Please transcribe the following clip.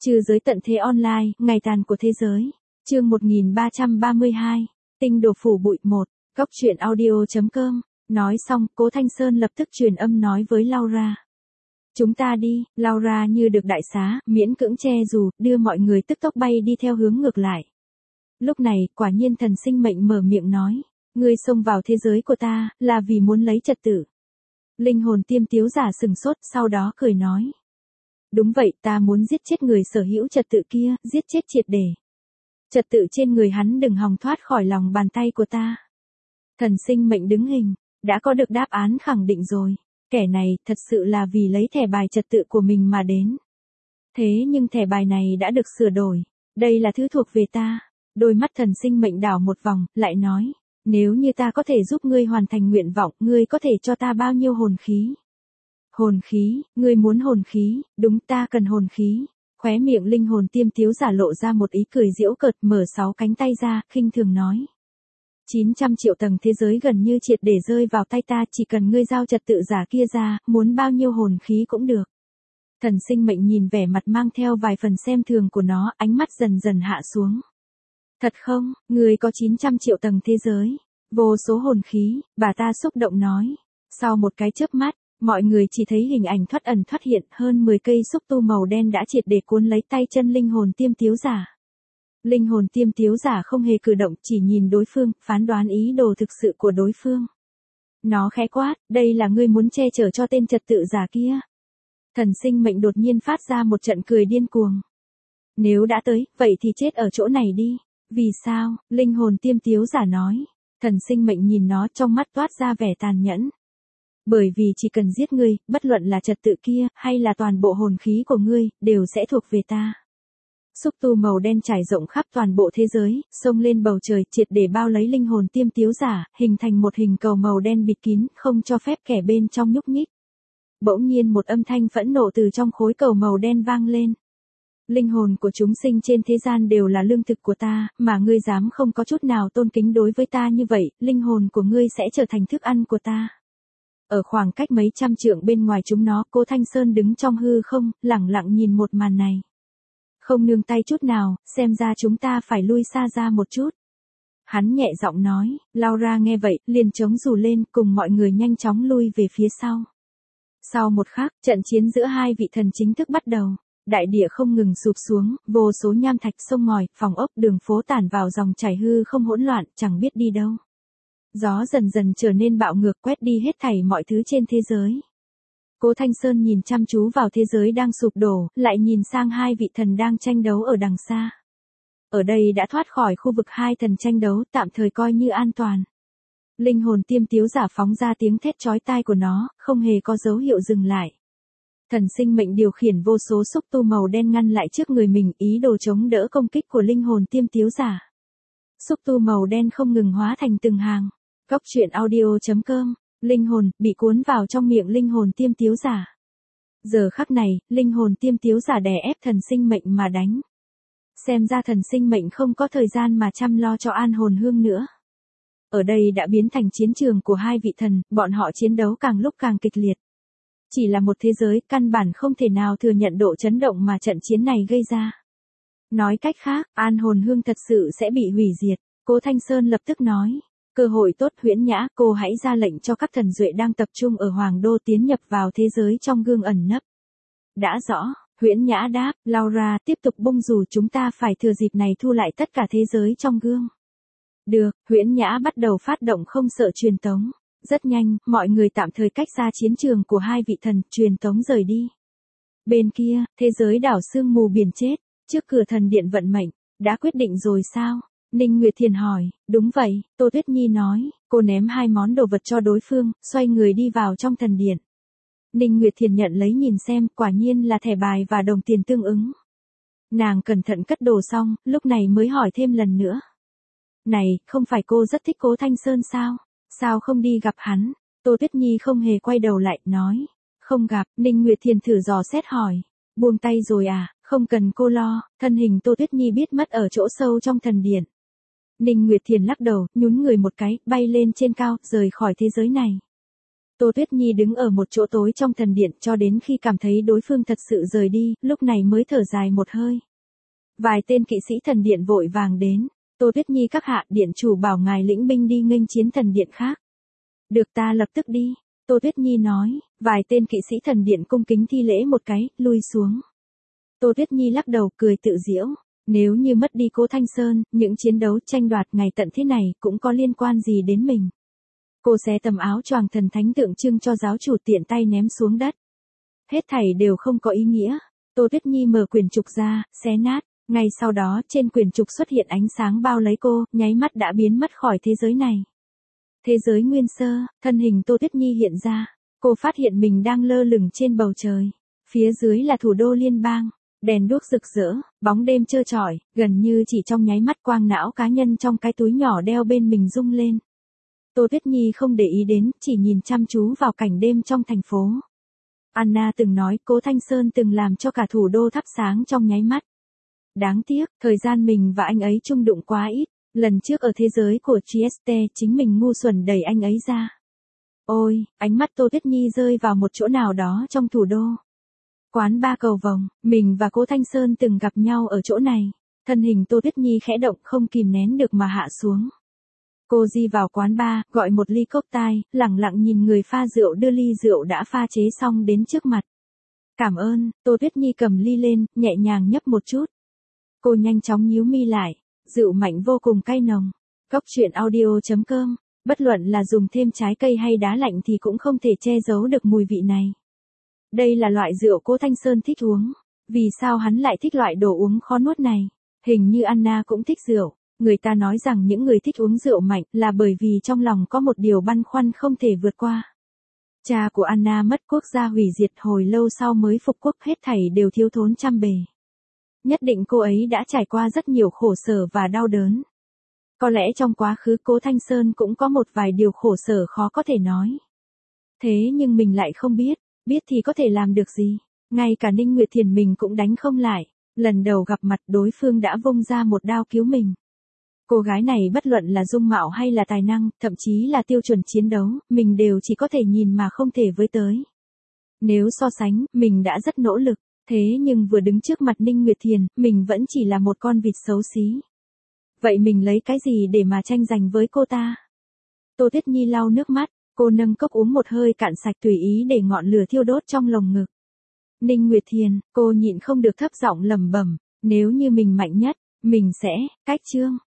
Trừ giới tận thế online, ngày tàn của thế giới. Chương 1332, tinh đồ phủ bụi 1, góc truyện audio.com. Nói xong, Cố Thanh Sơn lập tức truyền âm nói với Laura. Chúng ta đi. Laura như được đại xá, miễn cưỡng che dù, đưa mọi người tức tốc bay đi theo hướng ngược lại. Lúc này, quả nhiên thần sinh mệnh mở miệng nói. Ngươi xông vào thế giới của ta, là vì muốn lấy trật tự. Linh hồn tiêm tiếu giả sừng sốt, sau đó cười nói. Đúng vậy, ta muốn giết chết người sở hữu trật tự kia, giết chết triệt để. Trật tự trên người hắn đừng hòng thoát khỏi lòng bàn tay của ta. Thần sinh mệnh đứng hình, đã có được đáp án khẳng định rồi. Kẻ này thật sự là vì lấy thẻ bài trật tự của mình mà đến. Thế nhưng thẻ bài này đã được sửa đổi. Đây là thứ thuộc về ta. Đôi mắt thần sinh mệnh đảo một vòng, lại nói. Nếu như ta có thể giúp ngươi hoàn thành nguyện vọng, ngươi có thể cho ta bao nhiêu hồn khí? Hồn khí, ngươi muốn hồn khí, đúng ta cần hồn khí. Khóe miệng linh hồn tiêm tiếu giả lộ ra một ý cười giễu cợt, mở 6 cánh tay ra, khinh thường nói. 900 triệu tầng thế giới gần như triệt để rơi vào tay ta, chỉ cần ngươi giao trật tự giả kia ra, muốn bao nhiêu hồn khí cũng được. Thần sinh mệnh nhìn vẻ mặt mang theo vài phần xem thường của nó, ánh mắt dần dần hạ xuống. Thật không, ngươi có 900 triệu tầng thế giới, vô số hồn khí, bà ta xúc động nói. Sau một cái chớp mắt, mọi người chỉ thấy hình ảnh thoát ẩn thoát hiện, hơn 10 cây xúc tu màu đen đã triệt để cuốn lấy tay chân linh hồn tiêm tiếu giả. Linh hồn tiêm tiếu giả không hề cử động, chỉ nhìn đối phương, phán đoán ý đồ thực sự của đối phương. Nó khẽ quát, đây là ngươi muốn che chở cho tên trật tự giả kia. Thần sinh mệnh đột nhiên phát ra một trận cười điên cuồng. Nếu đã tới, vậy thì chết ở chỗ này đi. Vì sao? Linh hồn tiêm tiếu giả nói. Thần sinh mệnh nhìn nó, trong mắt toát ra vẻ tàn nhẫn. Bởi vì chỉ cần giết ngươi, bất luận là trật tự kia, hay là toàn bộ hồn khí của ngươi, đều sẽ thuộc về ta. Xúc tu màu đen trải rộng khắp toàn bộ thế giới, xông lên bầu trời, triệt để bao lấy linh hồn tiêm tiếu giả, hình thành một hình cầu màu đen bịt kín, không cho phép kẻ bên trong nhúc nhích. Bỗng nhiên một âm thanh phẫn nộ từ trong khối cầu màu đen vang lên. Linh hồn của chúng sinh trên thế gian đều là lương thực của ta, mà ngươi dám không có chút nào tôn kính đối với ta như vậy, linh hồn của ngươi sẽ trở thành thức ăn của ta. Ở khoảng cách mấy trăm trượng bên ngoài chúng nó, Cố Thanh Sơn đứng trong hư không, lẳng lặng nhìn một màn này. Không nương tay chút nào, xem ra chúng ta phải lui xa ra một chút. Hắn nhẹ giọng nói, Laura nghe vậy, liền chống dù lên, cùng mọi người nhanh chóng lui về phía sau. Sau một khắc, trận chiến giữa hai vị thần chính thức bắt đầu. Đại địa không ngừng sụp xuống, vô số nham thạch sông ngòi, phòng ốc đường phố tản vào dòng chảy hư không hỗn loạn, chẳng biết đi đâu. Gió dần dần trở nên bạo ngược quét đi hết thảy mọi thứ trên thế giới. Cố Thanh Sơn nhìn chăm chú vào thế giới đang sụp đổ, lại nhìn sang hai vị thần đang tranh đấu ở đằng xa. Ở đây đã thoát khỏi khu vực hai thần tranh đấu, tạm thời coi như an toàn. Linh hồn tiêm tiếu giả phóng ra tiếng thét chói tai của nó, không hề có dấu hiệu dừng lại. Thần sinh mệnh điều khiển vô số xúc tu màu đen ngăn lại trước người mình, ý đồ chống đỡ công kích của linh hồn tiêm tiếu giả. Xúc tu màu đen không ngừng hóa thành từng hàng. Góc truyện audio.com. Linh hồn bị cuốn vào trong miệng linh hồn tiêm tiếu giả. Giờ khắc này, linh hồn tiêm tiếu giả đè ép thần sinh mệnh mà đánh. Xem ra thần sinh mệnh không có thời gian mà chăm lo cho an hồn hương nữa. Ở đây đã biến thành chiến trường của hai vị thần, bọn họ chiến đấu càng lúc càng kịch liệt. Chỉ là một thế giới, căn bản không thể nào thừa nhận độ chấn động mà trận chiến này gây ra. Nói cách khác, an hồn hương thật sự sẽ bị hủy diệt. Cố Thanh Sơn lập tức nói. Cơ hội tốt Huyễn Nhã, cô hãy ra lệnh cho các thần duệ đang tập trung ở Hoàng Đô tiến nhập vào thế giới trong gương ẩn nấp. Đã rõ, Huyễn Nhã đáp, Laura tiếp tục bung dù chúng ta phải thừa dịp này thu lại tất cả thế giới trong gương. Được, Huyễn Nhã bắt đầu phát động không sợ truyền tống. Rất nhanh, mọi người tạm thời cách xa chiến trường của hai vị thần, truyền tống rời đi. Bên kia, thế giới đảo sương mù biển chết, trước cửa thần điện vận mệnh, đã quyết định rồi sao? Ninh Nguyệt Thiền hỏi, đúng vậy, Tô Tuyết Nhi nói, cô ném 2 món đồ vật cho đối phương, xoay người đi vào trong thần điện. Ninh Nguyệt Thiền nhận lấy nhìn xem, quả nhiên là thẻ bài và đồng tiền tương ứng. Nàng cẩn thận cất đồ xong, lúc này mới hỏi thêm lần nữa. Này, không phải cô rất thích Cố Thanh Sơn sao? Sao không đi gặp hắn? Tô Tuyết Nhi không hề quay đầu lại, nói. Không gặp, Ninh Nguyệt Thiền thử dò xét hỏi. Buông tay rồi à, không cần cô lo, thân hình Tô Tuyết Nhi biết mất ở chỗ sâu trong thần điện. Ninh Nguyệt Thiền lắc đầu, nhún người một cái, bay lên trên cao, rời khỏi thế giới này. Tô Tuyết Nhi đứng ở một chỗ tối trong thần điện cho đến khi cảm thấy đối phương thật sự rời đi, lúc này mới thở dài một hơi. Vài tên kỵ sĩ thần điện vội vàng đến. Tô Tuyết Nhi các hạ, điện chủ bảo ngài lĩnh binh đi nghênh chiến thần điện khác. Được, ta lập tức đi. Tô Tuyết Nhi nói. Vài tên kỵ sĩ thần điện cung kính thi lễ một cái, lui xuống. Tô Tuyết Nhi lắc đầu cười tự giễu. Nếu như mất đi Cố Thanh Sơn, những chiến đấu tranh đoạt ngày tận thế này cũng có liên quan gì đến mình. Cô xé tấm áo choàng thần thánh tượng trưng cho giáo chủ tiện tay ném xuống đất. Hết thảy đều không có ý nghĩa. Tô Tuyết Nhi mở quyển trục ra, xé nát. Ngay sau đó trên quyển trục xuất hiện ánh sáng bao lấy cô, nháy mắt đã biến mất khỏi thế giới này. Thế giới nguyên sơ, thân hình Tô Tuyết Nhi hiện ra. Cô phát hiện mình đang lơ lửng trên bầu trời. Phía dưới là thủ đô liên bang. Đèn đuốc rực rỡ, bóng đêm trơ trọi, gần như chỉ trong nháy mắt quang não cá nhân trong cái túi nhỏ đeo bên mình rung lên. Tô Tuyết Nhi không để ý đến, chỉ nhìn chăm chú vào cảnh đêm trong thành phố. Anna từng nói Cố Thanh Sơn từng làm cho cả thủ đô thắp sáng trong nháy mắt. Đáng tiếc, thời gian mình và anh ấy chung đụng quá ít. Lần trước ở thế giới của Trieste chính mình ngu xuẩn đẩy anh ấy ra. Ôi, ánh mắt Tô Tuyết Nhi rơi vào một chỗ nào đó trong thủ đô. Quán ba cầu vồng, mình và Cố Thanh Sơn từng gặp nhau ở chỗ này. Thân hình Tô Tuyết Nhi khẽ động không kìm nén được mà hạ xuống. Cô di vào quán ba, gọi một ly cốc tai, lẳng lặng nhìn người pha rượu đưa ly rượu đã pha chế xong đến trước mặt. Cảm ơn, Tô Tuyết Nhi cầm ly lên, nhẹ nhàng nhấp một chút. Cô nhanh chóng nhíu mi lại, rượu mạnh vô cùng cay nồng. Góc truyện audio.com, bất luận là dùng thêm trái cây hay đá lạnh thì cũng không thể che giấu được mùi vị này. Đây là loại rượu Cố Thanh Sơn thích uống. Vì sao hắn lại thích loại đồ uống khó nuốt này? Hình như Anna cũng thích rượu. Người ta nói rằng những người thích uống rượu mạnh là bởi vì trong lòng có một điều băn khoăn không thể vượt qua. Cha của Anna mất quốc gia hủy diệt hồi lâu sau mới phục quốc, hết thảy đều thiếu thốn trăm bề. Nhất định cô ấy đã trải qua rất nhiều khổ sở và đau đớn. Có lẽ trong quá khứ Cố Thanh Sơn cũng có một vài điều khổ sở khó có thể nói. Thế nhưng mình lại không biết, biết thì có thể làm được gì. Ngay cả Ninh Nguyệt Thiền mình cũng đánh không lại. Lần đầu gặp mặt đối phương đã vung ra một đao cứu mình. Cô gái này bất luận là dung mạo hay là tài năng, thậm chí là tiêu chuẩn chiến đấu, mình đều chỉ có thể nhìn mà không thể với tới. Nếu so sánh, mình đã rất nỗ lực. Thế nhưng vừa đứng trước mặt Ninh Nguyệt Thiền, mình vẫn chỉ là một con vịt xấu xí. Vậy mình lấy cái gì để mà tranh giành với cô ta? Tô Tuyết Nhi lau nước mắt, cô nâng cốc uống một hơi cạn sạch tùy ý để ngọn lửa thiêu đốt trong lồng ngực. Ninh Nguyệt Thiền, cô nhịn không được thấp giọng lẩm bẩm, nếu như mình mạnh nhất, mình sẽ, cách chương.